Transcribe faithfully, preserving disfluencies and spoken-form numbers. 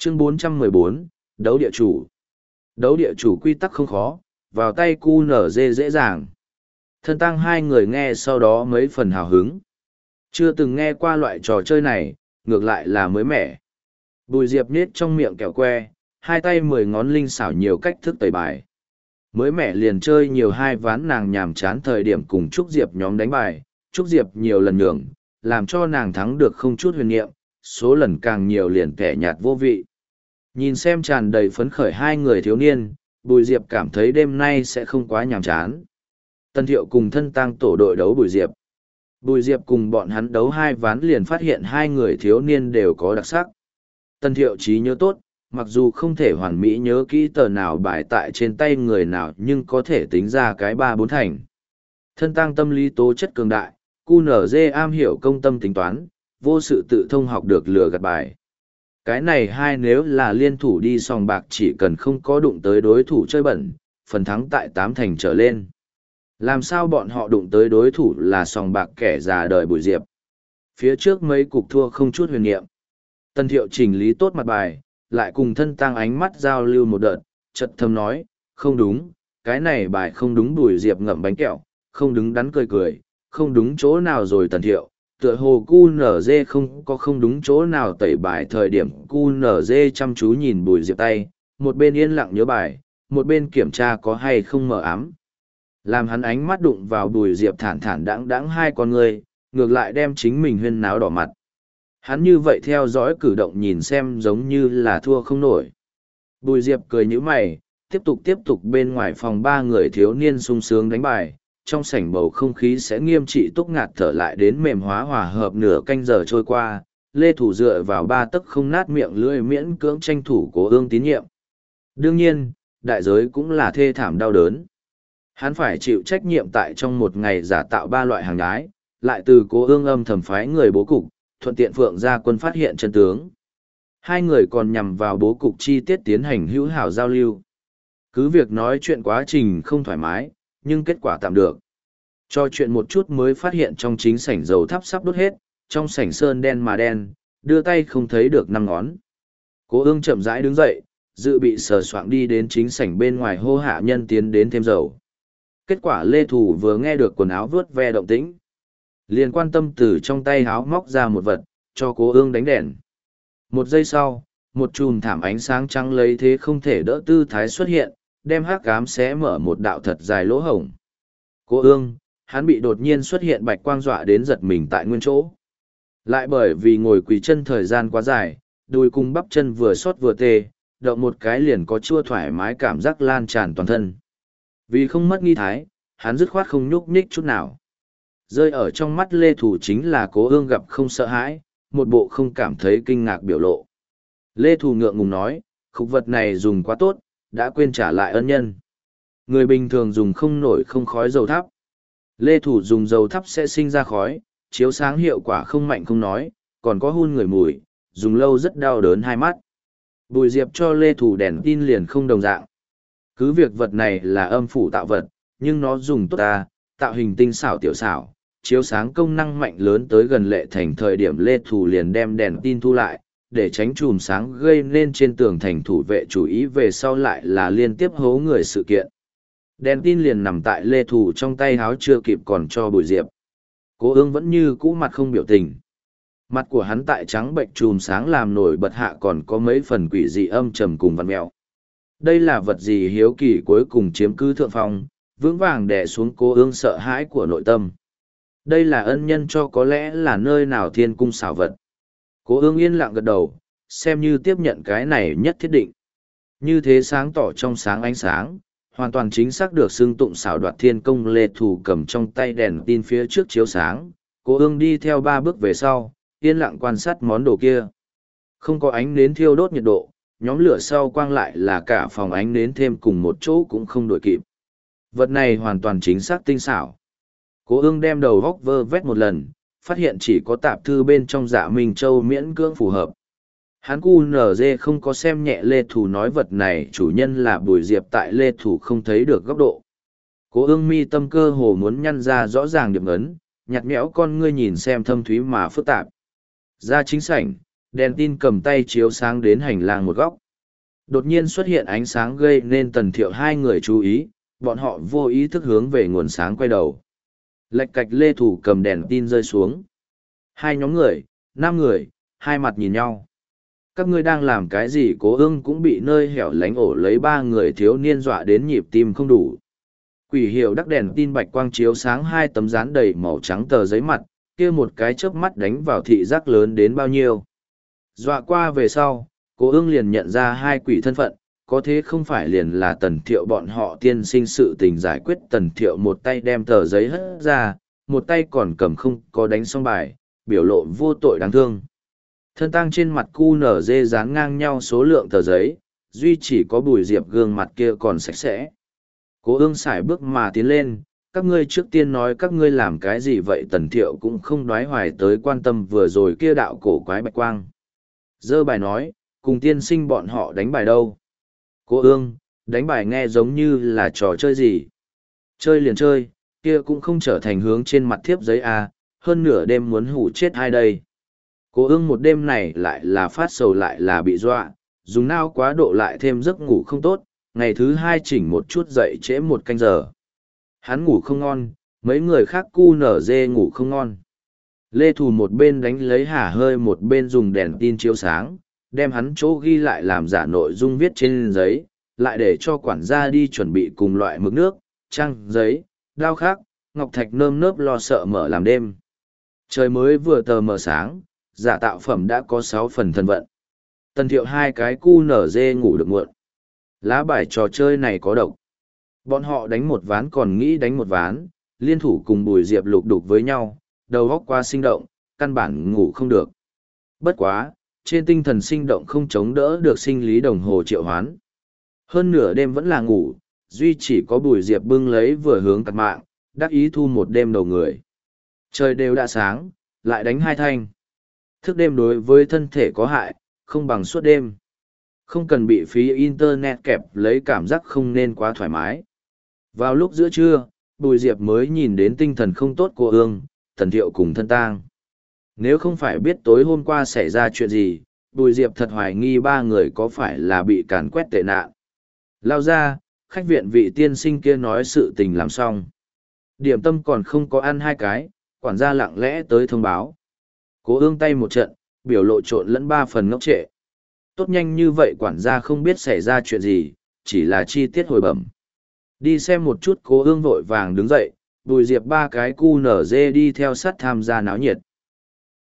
Chương bốn trăm mười bốn, đấu địa chủ. Đấu địa chủ quy tắc không khó, vào tay cu nở dê dễ dàng. Thân tăng hai người nghe sau đó mấy phần hào hứng. Chưa từng nghe qua loại trò chơi này, ngược lại là mới mẻ. Bùi Diệp niết trong miệng kẹo que, hai tay mười ngón linh xảo nhiều cách thức tẩy bài. Mới mẻ liền chơi nhiều hai ván nàng nhàm chán thời điểm cùng Trúc Diệp nhóm đánh bài, Trúc Diệp nhiều lần nhường, làm cho nàng thắng được không chút huyền niệm, số lần càng nhiều liền kẻ nhạt vô vị. Nhìn xem tràn đầy phấn khởi hai người thiếu niên, Bùi Diệp cảm thấy đêm nay sẽ không quá nhàm chán. Tân Thiệu cùng thân tang tổ đội đấu Bùi Diệp. Bùi Diệp cùng bọn hắn đấu hai ván liền phát hiện hai người thiếu niên đều có đặc sắc. Tân Thiệu trí nhớ tốt, mặc dù không thể hoàn mỹ nhớ kỹ tờ nào bài tại trên tay người nào nhưng có thể tính ra cái ba bốn thành. Thân tang tâm lý tố chất cường đại, cu nở dê am hiểu công tâm tính toán, vô sự tự thông học được lừa gạt bài. Cái này hai nếu là liên thủ đi sòng bạc chỉ cần không có đụng tới đối thủ chơi bẩn, phần thắng tại tám thành trở lên. Làm sao bọn họ đụng tới đối thủ là sòng bạc kẻ già đời Bùi Diệp. Phía trước mấy cục thua không chút huyền niệm. Tân Thiệu chỉnh lý tốt mặt bài, lại cùng thân tăng ánh mắt giao lưu một đợt, chợt thầm nói, không đúng, cái này bài không đúng. Bùi Diệp ngậm bánh kẹo, không đứng đắn cười cười, không đúng chỗ nào rồi Tân Thiệu. Tựa hồ cu nở dê không có không đúng chỗ nào tẩy bài thời điểm cu nở dê chăm chú nhìn Bùi Diệp tay, một bên yên lặng nhớ bài, một bên kiểm tra có hay không mờ ám. Làm hắn ánh mắt đụng vào Bùi Diệp thản thản đãng đãng hai con người, ngược lại đem chính mình huyên náo đỏ mặt. Hắn như vậy theo dõi cử động nhìn xem giống như là thua không nổi. Bùi Diệp cười nhíu mày, tiếp tục tiếp tục bên ngoài phòng ba người thiếu niên sung sướng đánh bài. Trong sảnh bầu không khí sẽ nghiêm trị túc ngạt thở lại đến mềm hóa hòa hợp nửa canh giờ trôi qua, Lê Thủ dựa vào ba tấc không nát miệng lưỡi miễn cưỡng tranh thủ Cố Ương tín nhiệm. Đương nhiên, đại giới cũng là thê thảm đau đớn. Hắn phải chịu trách nhiệm tại trong một ngày giả tạo ba loại hàng đái, lại từ Cố Ương âm thầm phái người bố cục, thuận tiện Phượng gia quân phát hiện chân tướng. Hai người còn nhằm vào bố cục chi tiết tiến hành hữu hảo giao lưu. Cứ việc nói chuyện quá trình không thoải mái, nhưng kết quả tạm được. Cho chuyện một chút mới phát hiện trong chính sảnh dầu thắp sắp đốt hết, trong sảnh sơn đen mà đen, đưa tay không thấy được năm ngón. Cố Ương chậm rãi đứng dậy, dự bị sờ soạng đi đến chính sảnh bên ngoài hô hạ nhân tiến đến thêm dầu. Kết quả Lê Thủ vừa nghe được quần áo vướt ve động tĩnh, liền quan tâm từ trong tay áo móc ra một vật, cho Cố Ương đánh đèn. Một giây sau, một chùm thảm ánh sáng trắng lấy thế không thể đỡ tư thái xuất hiện, đem hắc ám xé mở một đạo thật dài lỗ hổng. Cố Ương, hắn bị đột nhiên xuất hiện bạch quang dọa đến giật mình tại nguyên chỗ. Lại bởi vì ngồi quỳ chân thời gian quá dài, đùi cùng bắp chân vừa xót vừa tê, động một cái liền có chua thoải mái cảm giác lan tràn toàn thân. Vì không mất nghi thái, hắn dứt khoát không nhúc nhích chút nào. Rơi ở trong mắt Lê Thủ chính là Cố Ương gặp không sợ hãi, một bộ không cảm thấy kinh ngạc biểu lộ. Lê Thủ ngượng ngùng nói, khúc vật này dùng quá tốt, đã quên trả lại ân nhân. Người bình thường dùng không nổi không khói dầu thắp. Lê Thủ dùng dầu thắp sẽ sinh ra khói, chiếu sáng hiệu quả không mạnh không nói, còn có hun người mùi, dùng lâu rất đau đớn hai mắt. Bùi Diệp cho Lê Thủ đèn tin liền không đồng dạng. Cứ việc vật này là âm phủ tạo vật, nhưng nó dùng tốt ta, tạo hình tinh xảo tiểu xảo, chiếu sáng công năng mạnh lớn tới gần lệ thành thời điểm Lê Thủ liền đem đèn tin thu lại, để tránh chùm sáng gây nên trên tường thành thủ vệ chú ý về sau lại là liên tiếp hố người sự kiện. Đèn tin liền nằm tại Lê Thủ trong tay háo chưa kịp còn cho Bùi Diệp. Cố Ương vẫn như cũ mặt không biểu tình. Mặt của hắn tại trắng bệnh chùm sáng làm nổi bật hạ còn có mấy phần quỷ dị âm trầm cùng vằn mẹo. Đây là vật gì hiếu kỳ cuối cùng chiếm cứ thượng phong, vững vàng đè xuống Cố Ương sợ hãi của nội tâm. Đây là ân nhân cho có lẽ là nơi nào thiên cung xảo vật. Cố Ương yên lặng gật đầu, xem như tiếp nhận cái này nhất thiết định. Như thế sáng tỏ trong sáng ánh sáng, hoàn toàn chính xác được xưng tụng xảo đoạt thiên công. Lê Thủ cầm trong tay đèn tin phía trước chiếu sáng, Cố Ương đi theo ba bước về sau, yên lặng quan sát món đồ kia. Không có ánh nến thiêu đốt nhiệt độ, nhóm lửa sau quang lại là cả phòng ánh nến thêm cùng một chỗ cũng không đổi kịp. Vật này hoàn toàn chính xác tinh xảo. Cố Ương đem đầu góc vơ vét một lần, phát hiện chỉ có tạp thư bên trong Dạ Minh Châu miễn cưỡng phù hợp. Hắn cu nở dê không có xem nhẹ Lê Thủ nói vật này chủ nhân là Bùi Diệp tại Lê Thủ không thấy được góc độ. Cố Ương mi tâm cơ hồ muốn nhăn ra rõ ràng điểm ấn, nhạt nhẽo con ngươi nhìn xem thâm thúy mà phức tạp. Ra chính sảnh, Đèn tin cầm tay chiếu sáng đến hành lang một góc. Đột nhiên xuất hiện ánh sáng gây nên Tần Thiệu hai người chú ý, bọn họ vô ý thức hướng về nguồn sáng quay đầu. Lạch cạch Lê Thủ cầm đèn tin rơi xuống. Hai nhóm người, năm người, hai mặt nhìn nhau. Các ngươi đang làm cái gì? Cố Ưng cũng bị nơi hẻo lánh ổ lấy ba người thiếu niên dọa đến nhịp tim không đủ. Quỷ hiệu đắc đèn tin bạch quang chiếu sáng hai tấm dán đầy màu trắng tờ giấy mặt, kia một cái chớp mắt đánh vào thị giác lớn đến bao nhiêu. Dọa qua về sau, Cố Ưng liền nhận ra hai quỷ thân phận, có thế không phải liền là Tần Thiệu bọn họ tiên sinh sự tình giải quyết. Tần Thiệu một tay đem tờ giấy hất ra, một tay còn cầm không có đánh xong bài, biểu lộ vô tội đáng thương. Thân tang trên mặt cu nở dê dán ngang nhau số lượng tờ giấy, duy chỉ có Bùi Diệp gương mặt kia còn sạch sẽ. Cố Ưng sải bước mà tiến lên, các ngươi trước tiên nói các ngươi làm cái gì vậy? Tần Thiệu cũng không đoái hoài tới quan tâm vừa rồi kia đạo cổ quái bạch quang. Dơ bài nói, cùng tiên sinh bọn họ đánh bài đâu? Cố Ưng, đánh bài nghe giống như là trò chơi gì? Chơi liền chơi, kia cũng không trở thành hướng trên mặt thiếp giấy à, hơn nửa đêm muốn hủ chết ai đây? Cố Ưng một đêm này lại là phát sầu lại là bị dọa, dùng não quá độ lại thêm giấc ngủ không tốt, ngày thứ hai chỉnh một chút dậy trễ một canh giờ. Hắn ngủ không ngon, mấy người khác cu nở dê ngủ không ngon. Lê Thù một bên đánh lấy hả hơi một bên dùng đèn tin chiếu sáng, đem hắn chỗ ghi lại làm giả nội dung viết trên giấy, lại để cho quản gia đi chuẩn bị cùng loại mực nước, trang, giấy, đao khác, ngọc thạch nơm nớp lo sợ mở làm đêm. Trời mới vừa tờ mờ sáng, giả tạo phẩm đã có sáu phần thân vận. Tần Thiệu hai cái cu nở dê ngủ được muộn. Lá bài trò chơi này có độc. Bọn họ đánh một ván còn nghĩ đánh một ván, liên thủ cùng Bùi Diệp lục đục với nhau, đầu óc quá sinh động, căn bản ngủ không được. Bất quá, trên tinh thần sinh động không chống đỡ được sinh lý đồng hồ triệu hoán. Hơn nửa đêm vẫn là ngủ, duy chỉ có Bùi Diệp bưng lấy vừa hướng cặt mạng, đắc ý thu một đêm đầu người. Trời đều đã sáng, lại đánh hai thanh. Thức đêm đối với thân thể có hại, không bằng suốt đêm. Không cần bị phí internet kẹp lấy, cảm giác không nên quá thoải mái. Vào lúc giữa trưa, Bùi Diệp mới nhìn đến tinh thần không tốt của Ương, Tần Thiệu cùng thân tang. Nếu không phải biết tối hôm qua xảy ra chuyện gì, Bùi Diệp thật hoài nghi ba người có phải là bị càn quét tệ nạn. Lao ra, khách viện vị tiên sinh kia nói sự tình làm xong. Điểm tâm còn không có ăn hai cái, quản gia lặng lẽ tới thông báo. Cố Ương tay một trận, biểu lộ trộn lẫn ba phần ngốc trệ. Tốt nhanh như vậy quản gia không biết xảy ra chuyện gì, chỉ là chi tiết hồi bẩm. Đi xem một chút. Cố Ương vội vàng đứng dậy, Bùi Diệp ba cái cu nở dê đi theo sát tham gia náo nhiệt.